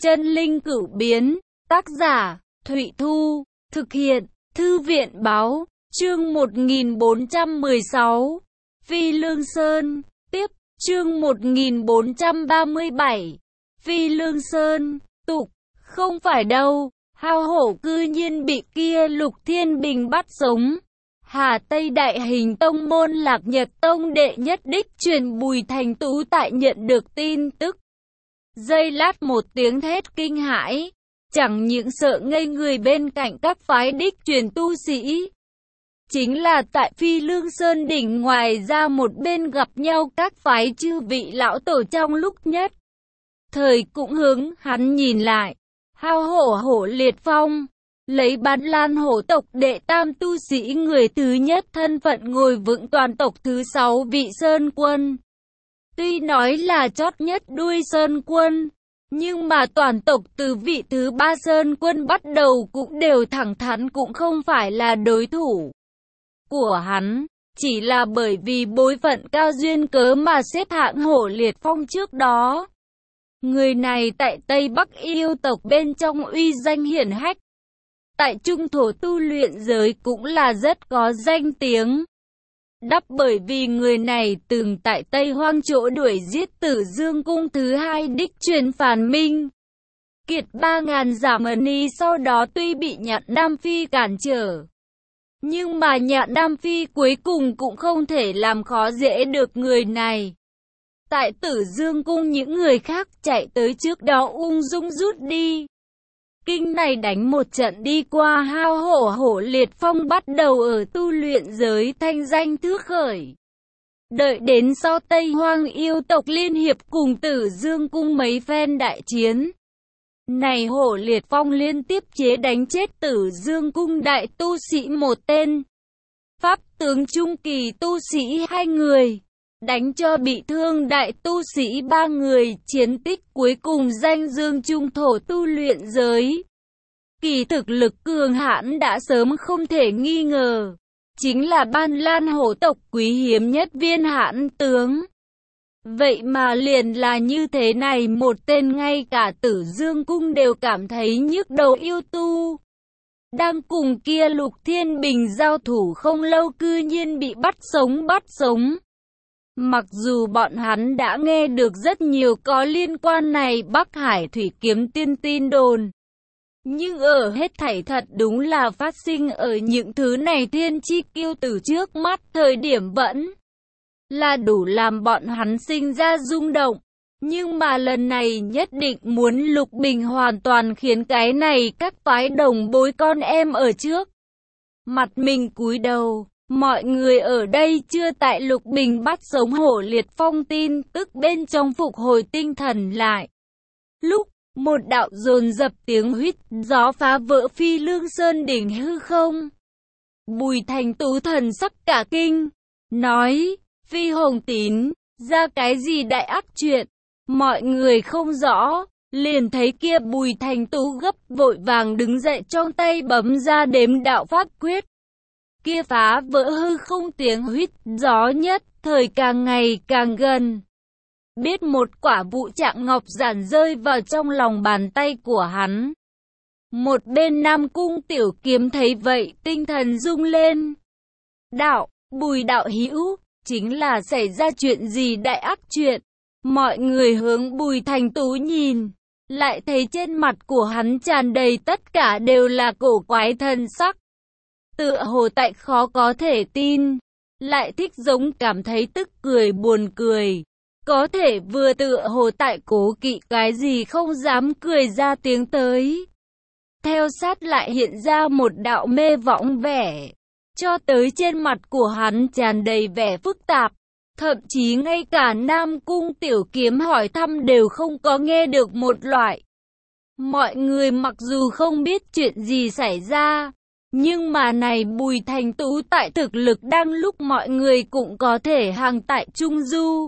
Chân linh cửu biến, tác giả, Thụy Thu, thực hiện, Thư viện báo, chương 1416, Phi Lương Sơn, tiếp, chương 1437, Phi Lương Sơn, tục, không phải đâu, hao hổ cư nhiên bị kia Lục Thiên Bình bắt sống. Hà Tây Đại Hình Tông môn Lạc Nhật Tông đệ nhất đích truyền Bùi Thành Tú tại nhận được tin tức. Giây lát một tiếng thét kinh hãi, chẳng những sợ ngây người bên cạnh các phái đích truyền tu sĩ. Chính là tại Phi Lương Sơn đỉnh ngoài ra một bên gặp nhau các phái chư vị lão tổ trong lúc nhất thời cũng hướng hắn nhìn lại. Hao hổ Hổ Liệt Phong, lấy Bán Lan hổ tộc đệ tam tu sĩ người thứ nhất thân phận ngồi vững toàn tộc thứ 6 vị Sơn Quân. Tuy nói là chót nhất đuôi Sơn Quân, nhưng mà toàn tộc từ vị thứ 3 Sơn Quân bắt đầu cũng đều thẳng thắn cũng không phải là đối thủ của hắn. Chỉ là bởi vì bối phận cao duyên cớ mà xếp hạng Hổ Liệt Phong trước đó. Người này tại Tây Bắc yêu tộc bên trong uy danh hiển hách. Tại trung thổ tu luyện giới cũng là rất có danh tiếng. Đắp bởi vì người này từng tại Tây Hoang chỗ đuổi giết Tử Dương Cung thứ 2 đích truyền Phàn Minh Kiệt 3000 giả mani, sau đó tuy bị Nhạn Nam Phi cản trở, nhưng mà Nhạn Nam Phi cuối cùng cũng không thể làm khó dễ được người này. Tại Tử Dương Cung những người khác chạy tới trước đó ung dung rút đi. Kinh này đánh một trận đi qua, hao hổ Hổ Liệt Phong bắt đầu ở tu luyện giới thanh danh thước khởi. Đợi đến sau Tây Hoang yêu tộc liên hiệp cùng Tử Dương Cung mấy phen đại chiến, này Hổ Liệt Phong liên tiếp chế đánh chết Tử Dương Cung đại tu sĩ một tên, pháp tướng trung kỳ tu sĩ 2 người, đánh cho bị thương đại tu sĩ 3 người, chiến tích cuối cùng danh dương trung thổ tu luyện giới. Kỳ thực lực cường hãn đã sớm không thể nghi ngờ, chính là Ban Lan hổ tộc quý hiếm nhất viên hãn tướng. Vậy mà liền là như thế này một tên ngay cả Tử Dương Cung đều cảm thấy nhức đầu yêu tu, đang cùng kia Lục Thiên Bình giao thủ không lâu cư nhiên bị bắt sống. Mặc dù bọn hắn đã nghe được rất nhiều có liên quan này Bắc Hải Thủy Kiếm Tiên tin đồn, nhưng ở hết thảy thật đúng là phát sinh ở những thứ này thiên chi kiêu tử trước mắt thời điểm vẫn là đủ làm bọn hắn sinh ra rung động. Nhưng mà lần này nhất định muốn Lục Bình hoàn toàn khiến cái này các phái đồng bối con em ở trước mặt mình cúi đầu. Mọi người ở đây chưa tại Lục Bình bắt sống Hổ Liệt Phong tin tức bên trong phục hồi tinh thần lại. Lúc một đạo dồn dập tiếng huýt gió phá vỡ Phi Lương Sơn đỉnh hư không, Bùi Thành Tú thần sắc cả kinh, nói: Phi Hồng Tín, ra cái gì đại ác chuyện? Mọi người không rõ, liền thấy kia Bùi Thành Tú gấp vội vàng đứng dậy, trong tay bấm ra đếm đạo pháp quyết. Kia phá vỡ hư không tiếng huýt gió nhất thời càng ngày càng gần. Biết một quả vụ trạng ngọc giản rơi vào trong lòng bàn tay của hắn. Một bên Nam Cung Tiểu Kiếm thấy vậy tinh thần rung lên. Đạo, Bùi đạo hữu, chính là xảy ra chuyện gì đại ác chuyện? Mọi người hướng Bùi Thành Tú nhìn, lại thấy trên mặt của hắn tràn đầy tất cả đều là cổ quái thần sắc. Tựa hồ tại khó có thể tin, lại thích giống cảm thấy tức cười buồn cười. Có thể vừa tựa hồ tại cố kỵ cái gì không dám cười ra tiếng tới. Theo sát lại hiện ra một đạo mê võng vẻ, cho tới trên mặt của hắn tràn đầy vẻ phức tạp. Thậm chí ngay cả Nam Cung Tiểu Kiếm hỏi thăm đều không có nghe được một loại. Mọi người mặc dù không biết chuyện gì xảy ra, nhưng mà này Bùi Thành Tú tại thực lực đang lúc mọi người cũng có thể hàng tại Trung Du,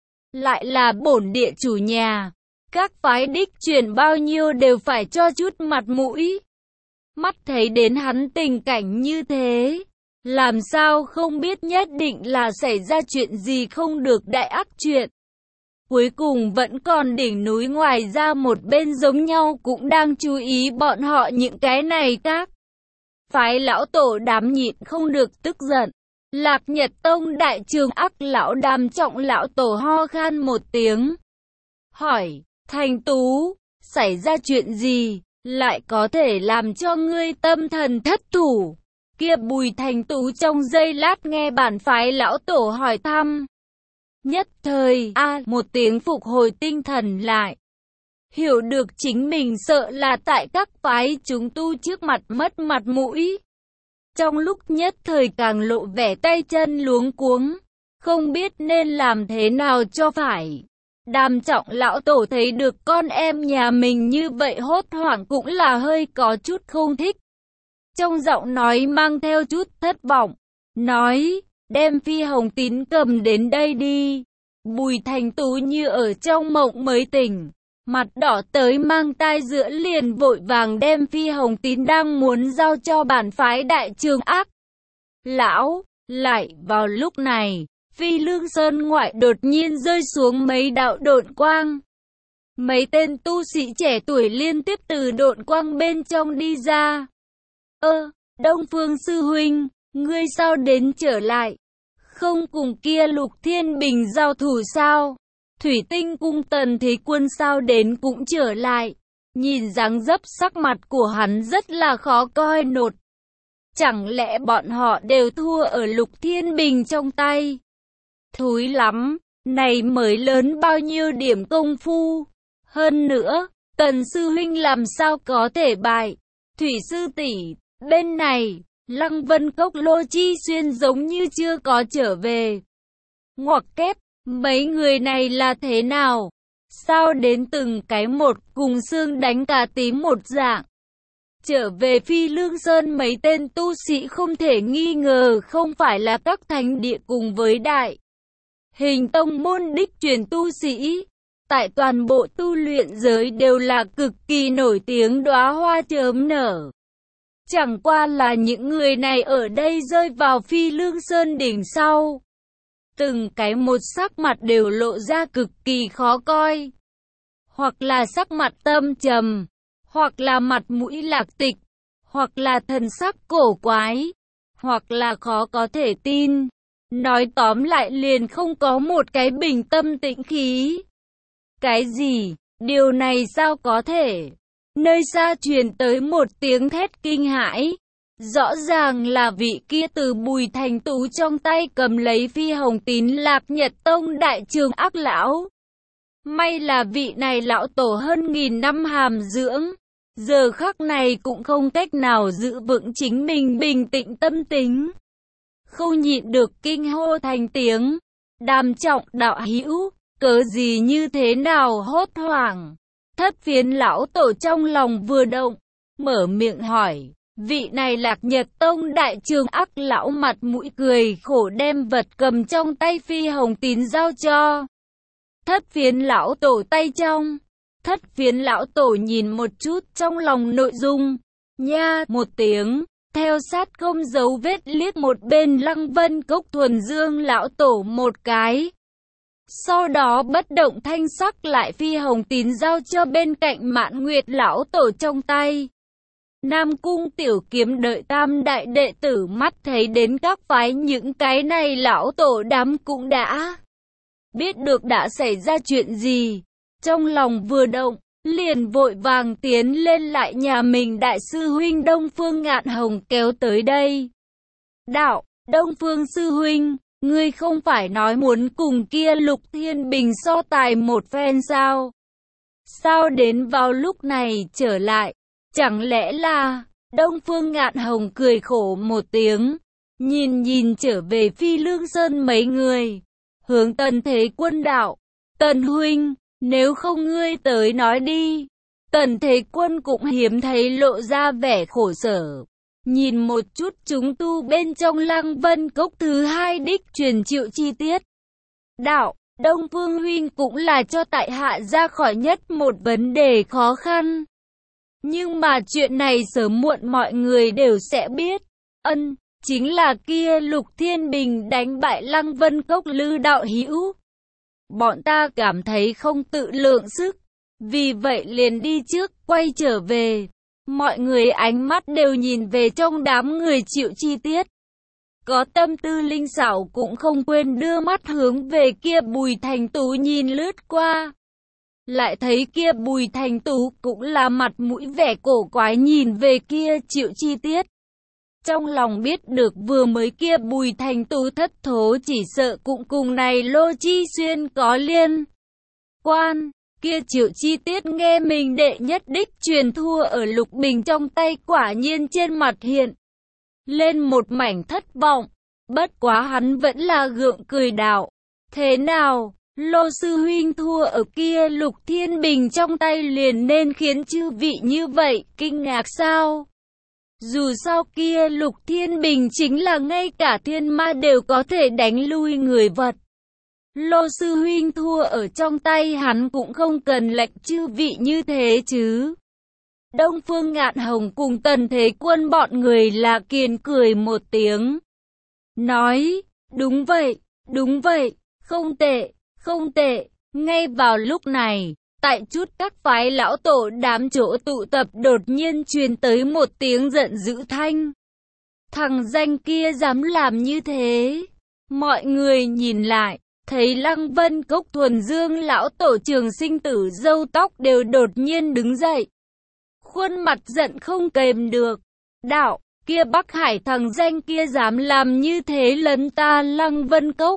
lại là bổn địa chủ nhà, các phái đích truyền bao nhiêu đều phải cho chút mặt mũi. Mắt thấy đến hắn tình cảnh như thế, làm sao không biết nhất định là xảy ra chuyện gì không được đại ác chuyện. Cuối cùng vẫn còn đỉnh núi ngoài ra một bên giống nhau cũng đang chú ý bọn họ những cái này các phái lão tổ đám nhịn không được tức giận. Lạc Nhật Tông đại trường ác lão Đàm Trọng lão tổ ho khan một tiếng. Hỏi, Thành Tú, xảy ra chuyện gì, lại có thể làm cho ngươi tâm thần thất thủ? Kia Bùi Thành Tú trong giây lát nghe bản phái lão tổ hỏi thăm. Nhất thời, một tiếng phục hồi tinh thần lại. Hiểu được chính mình sợ là tại các phái chúng tu trước mặt mất mặt mũi. Trong lúc nhất thời càng lộ vẻ tay chân luống cuống, không biết nên làm thế nào cho phải. Đàm Trọng lão tổ thấy được con em nhà mình như vậy hốt hoảng cũng là hơi có chút không thích. Trong giọng nói mang theo chút thất vọng, nói, đem Phi Hồng Tín cầm đến đây đi. Bùi Thành Tú như ở trong mộng mới tỉnh, mặt đỏ tới mang tai giữa liền vội vàng đem Phi Hồng Tín đang muốn giao cho bản phái đại trường ác lão. Lại vào lúc này, Phi Lương Sơn ngoại đột nhiên rơi xuống mấy đạo độn quang. Mấy tên tu sĩ trẻ tuổi liên tiếp từ độn quang bên trong đi ra. Đông Phương sư huynh, ngươi sao đến trở lại? Không cùng kia Lục Thiên Bình giao thủ sao? Thủy Tinh cung Tần Thế Quân sao đến cũng trở lại? Nhìn dáng dấp sắc mặt của hắn rất là khó coi nột. Chẳng lẽ bọn họ đều thua ở Lục Thiên Bình trong tay? Thúi lắm, này mới lớn bao nhiêu điểm công phu. Hơn nữa, Tần sư huynh làm sao có thể bại? Thủy sư tỷ, bên này, Lăng Vân Cốc Lô Chi Xuyên giống như chưa có trở về. Ngoặc kép, mấy người này là thế nào? Sao đến từng cái một cùng xương đánh cả tím một dạng? Trở về Phi Lương Sơn mấy tên tu sĩ không thể nghi ngờ không phải là các thánh địa cùng với đại hình tông môn đích truyền tu sĩ. Tại toàn bộ tu luyện giới đều là cực kỳ nổi tiếng đóa hoa chớm nở. Chẳng qua là những người này ở đây rơi vào Phi Lương Sơn đỉnh sau. Từng cái một sắc mặt đều lộ ra cực kỳ khó coi. Hoặc là sắc mặt tâm trầm, hoặc là mặt mũi lạc tịch, hoặc là thần sắc cổ quái, hoặc là khó có thể tin. Nói tóm lại liền không có một cái bình tâm tĩnh khí. Cái gì? Điều này sao có thể? Nơi xa truyền tới một tiếng thét kinh hãi. Rõ ràng là vị kia từ Bùi Thành Tú trong tay cầm lấy Phi Hồng Tín Lạc Nhật Tông đại trường ác lão. May là vị này lão tổ hơn 1000 năm hàm dưỡng, giờ khắc này cũng không cách nào giữ vững chính mình bình tĩnh tâm tính. Không nhịn được kinh hô thành tiếng. Đàm Trọng đạo hữu, cớ gì như thế nào hốt hoảng? Thất Phiến lão tổ trong lòng vừa động, mở miệng hỏi. Vị này Lạc Nhật Tông đại trường ác lão mặt mũi cười khổ đem vật cầm trong tay Phi Hồng Tín giao cho Thất Phiến lão tổ tay trong. Thất Phiến lão tổ nhìn một chút trong lòng nội dung, nha một tiếng, theo sát không giấu vết liếc một bên Lăng Vân Cốc Thuần Dương lão tổ một cái. Sau đó bất động thanh sắc lại Phi Hồng Tín giao cho bên cạnh Mạn Nguyệt lão tổ trong tay. Nam Cung Tiểu Kiếm đợi tam đại đệ tử mắt thấy đến các phái những cái này lão tổ đám cũng đã biết được đã xảy ra chuyện gì. Trong lòng vừa động, liền vội vàng tiến lên lại nhà mình đại sư huynh Đông Phương Ngạn Hồng kéo tới đây. Đạo, Đông Phương sư huynh, ngươi không phải nói muốn cùng kia Lục Thiên Bình so tài một phen sao? Sao đến vào lúc này trở lại? Chẳng lẽ là... Đông Phương Ngạn Hồng cười khổ một tiếng, nhìn trở về Phi Lương Sơn mấy người, hướng Tần Thế Quân đạo. Tần huynh, nếu không ngươi tới nói đi. Tần Thế Quân cũng hiếm thấy lộ ra vẻ khổ sở. Nhìn một chút chúng tu bên trong Lăng Vân Cốc thứ hai đích truyền chịu chi tiết. Đạo, Đông Phương huynh cũng là cho tại hạ ra khỏi nhất một vấn đề khó khăn. Nhưng mà chuyện này sớm muộn mọi người đều sẽ biết. Chính là kia Lục Thiên Bình đánh bại Lăng Vân Cốc Lư đạo hữu. bọn ta cảm thấy không tự lượng sức, vì vậy liền đi trước, quay trở về. Mọi người ánh mắt đều nhìn về trong đám người Triệu Chi Tiết. Có tâm tư linh xảo cũng không quên đưa mắt hướng về kia Bùi Thành Tú nhìn lướt qua. Lại thấy kia Bùi Thành Tú cũng là mặt mũi vẻ cổ quái nhìn về kia Triệu Chi Tiết. Trong lòng biết được vừa mới kia Bùi Thành Tú thất thố chỉ sợ cũng cùng này Lô Chi Xuyên có liên quan. Kia Triệu Chi Tiết nghe mình đệ nhất đích truyền thua ở Lục Bình trong tay, quả nhiên trên mặt hiện lên một mảnh thất vọng. Bất quá hắn vẫn là gượng cười đạo: thế nào, Lô sư huynh thua ở kia Lục Thiên Bình trong tay liền nên khiến chư vị như vậy kinh ngạc sao? Dù sao kia Lục Thiên Bình chính là ngay cả thiên ma đều có thể đánh lui người vật. Lô sư huynh thua ở trong tay hắn cũng không cần lệnh chư vị như thế chứ. Đông Phương Ngạn Hồng cùng Tần Thế Quân bọn người là kiền cười một tiếng. Nói, đúng vậy, không tệ, không tệ. Ngay vào lúc này, tại chút các phái lão tổ đám chỗ tụ tập đột nhiên truyền tới một tiếng giận dữ thanh. Thằng danh kia dám làm như thế. Mọi người nhìn lại, thấy Lăng Vân Cốc Thuần Dương lão tổ Trường Sinh Tử râu tóc đều đột nhiên đứng dậy. Khuôn mặt giận không kềm được. Đạo, kia Bắc Hải thằng danh kia dám làm như thế lấn ta Lăng Vân Cốc.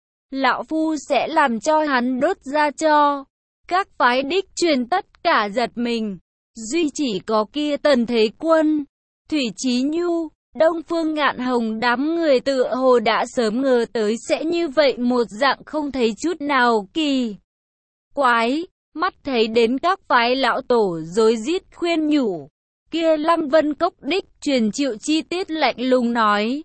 Lão Phu sẽ làm cho hắn đốt ra cho. Các phái đích truyền tất cả giật mình. Duy chỉ có kia Tần Thế Quân, Thủy Chí Nhu, Đông Phương Ngạn Hồng đám người tựa hồ đã sớm ngờ tới sẽ như vậy, một dạng không thấy chút nào kỳ quái. Mắt thấy đến các phái lão tổ rối rít khuyên nhủ, kia Lăng Vân Cốc đích truyền Triệu Chi Tiết lạnh lùng nói: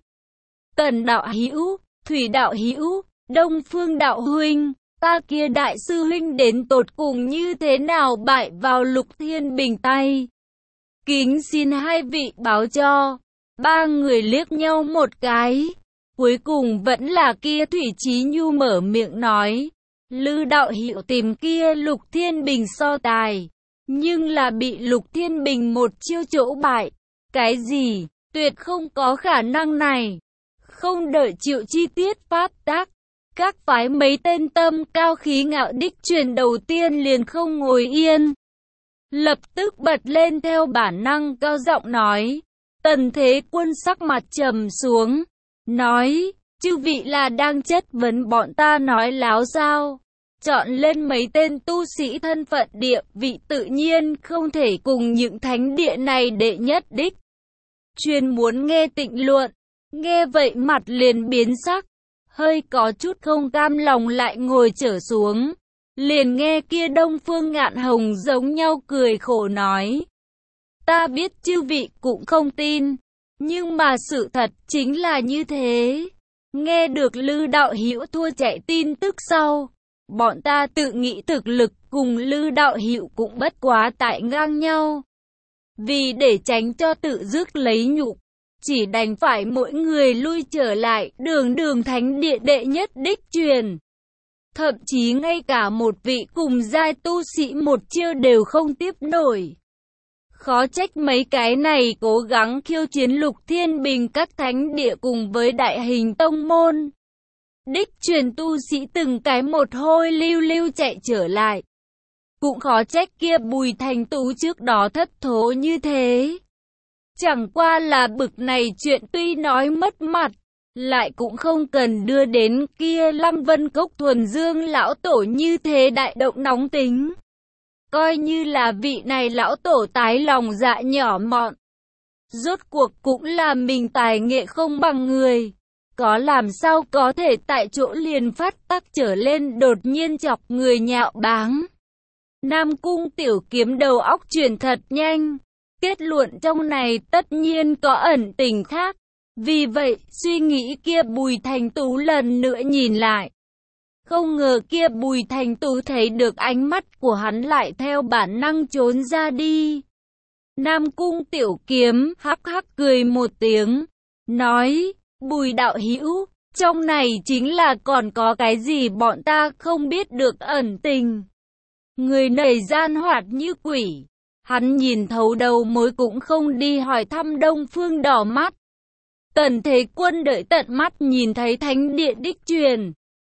Tần đạo hữu, Thủy đạo hữu, Đông Phương đạo huynh, ta kia đại sư huynh đến tột cùng như thế nào bại vào Lục Thiên Bình tay? Kính xin hai vị báo cho. Ba người liếc nhau một cái. Cuối cùng vẫn là kia Thủy Chí Nhu mở miệng nói: Lư đạo hữu tìm kia Lục Thiên Bình so tài, nhưng là bị Lục Thiên Bình một chiêu chỗ bại. Cái gì? Tuyệt không có khả năng này. Không đợi Triệu Chi Tiết phát tác, các phái mấy tên tâm cao khí ngạo đích truyền đầu tiên liền không ngồi yên. Lập tức bật lên theo bản năng cao giọng nói. Tần Thế Quân sắc mặt trầm xuống, nói: chư vị là đang chất vấn bọn ta nói láo sao? Chọn lên mấy tên tu sĩ thân phận địa vị tự nhiên không thể cùng những thánh địa này đệ nhất đích chuyên muốn nghe tịnh luận. Nghe vậy mặt liền biến sắc, hơi có chút không cam lòng lại ngồi trở xuống. Liền nghe kia Đông Phương Ngạn Hồng giống nhau cười khổ nói: ta biết chư vị cũng không tin, nhưng mà sự thật chính là như thế. Nghe được Lư đạo hữu thua chạy tin tức sau, bọn ta tự nghĩ thực lực cùng Lư đạo hữu cũng bất quá tại ngang nhau. Vì để tránh cho tự dứt lấy nhục, chỉ đành phải mỗi người lui trở lại đường thánh địa đệ nhất đích truyền. Thậm chí ngay cả một vị cùng giai tu sĩ một chiêu đều không tiếp nổi. Khó trách mấy cái này cố gắng khiêu chiến Lục Thiên Bình các thánh địa cùng với đại hình tông môn đích truyền tu sĩ từng cái một hôi lưu chạy trở lại. Cũng khó trách kia Bùi Thành Tú trước đó thất thố như thế. Chẳng qua là bực này chuyện tuy nói mất mặt, lại cũng không cần đưa đến kia Lăng Vân Cốc Thuần Dương lão tổ như thế đại động nóng tính. Coi như là vị này lão tổ tái lòng dạ nhỏ mọn. Rốt cuộc cũng là mình tài nghệ không bằng người. Có làm sao có thể tại chỗ liền phát tắc trở lên đột nhiên chọc người nhạo báng. Nam Cung Tiểu Kiếm đầu óc chuyển thật nhanh. Kết luận trong này tất nhiên có ẩn tình khác. Vì vậy, suy nghĩ kia Bùi Thành Tú lần nữa nhìn lại. Không ngờ kia Bùi Thành Tú thấy được ánh mắt của hắn lại theo bản năng trốn ra đi. Nam Cung Tiểu Kiếm hắc hắc cười một tiếng, nói: Bùi đạo hữu, Trong này chính là còn có cái gì bọn ta không biết được ẩn tình. Người này gian hoạt như quỷ. Hắn nhìn thấu đầu mối cũng không đi hỏi thăm Đông Phương đỏ mắt. Tần Thế Quân đợi tận mắt nhìn thấy thánh địa đích truyền,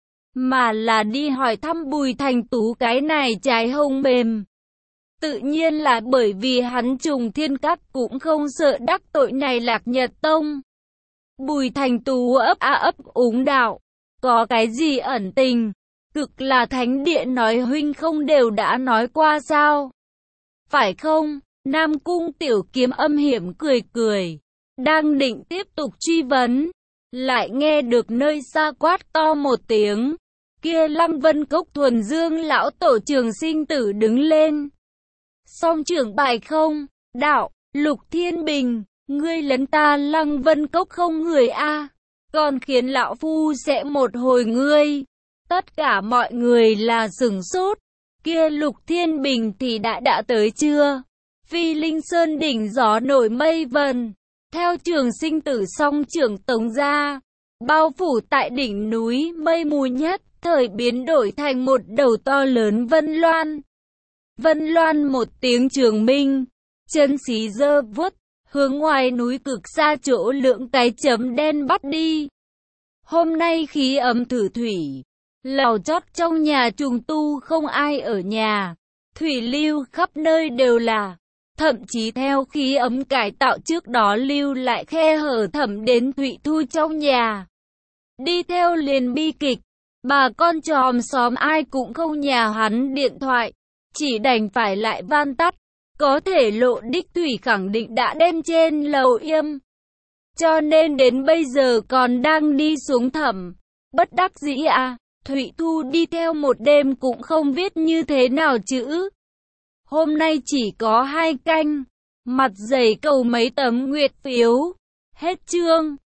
mà là đi hỏi thăm Bùi Thành Tú cái này trái hồng mềm. Tự nhiên là bởi vì hắn Trùng Thiên Các cũng không sợ đắc tội này Lạc Nhật Tông. Bùi Thành Tú ấp úng đạo, có cái gì ẩn tình, cực là thánh địa nói huynh không đều đã nói qua sao? Phải không? Nam Cung Tiểu Kiếm âm hiểm cười cười, đang định tiếp tục truy vấn, lại nghe được nơi xa quát to một tiếng, kia Lăng Vân Cốc Thuần Dương lão tổ Trường Sinh Tử đứng lên. Song trưởng bài không, đạo, Lục Thiên Bình, ngươi lấn ta Lăng Vân Cốc không người a, còn khiến lão phu sẽ một hồi ngươi. Tất cả mọi người là sửng sốt, kia Lục Thiên Bình thì đã tới chưa? Phi Linh Sơn đỉnh gió nổi mây vần, theo Trường Sinh Tử song trưởng tống ra, bao phủ tại đỉnh núi mây mù nhất thời biến đổi thành một đầu to lớn Vân Loan. Vân Loan một tiếng trường minh, chân xí dơ vuốt, hướng ngoài núi cực xa chỗ lượng cái chấm đen bắt đi. Hôm nay khí ấm thử thủy, lầu chót trong nhà trùng tu không ai ở nhà, thủy lưu khắp nơi đều là, thậm chí theo khí ấm cải tạo trước đó lưu lại khe hở thẩm đến Thụy Thu trong nhà. Đi theo liền bi kịch, bà con chòm xóm ai cũng không nhà hắn điện thoại, chỉ đành phải lại van tắt, có thể Lộ Đích Thủy khẳng định đã đem trên lầu yêm. Cho nên đến bây giờ còn đang đi xuống thẩm, bất đắc dĩ à, Thụy Thu đi theo một đêm cũng không viết như thế nào chữ. Hôm nay chỉ có 2 canh, mặt dày cầu mấy tấm nguyệt phiếu, hết chương.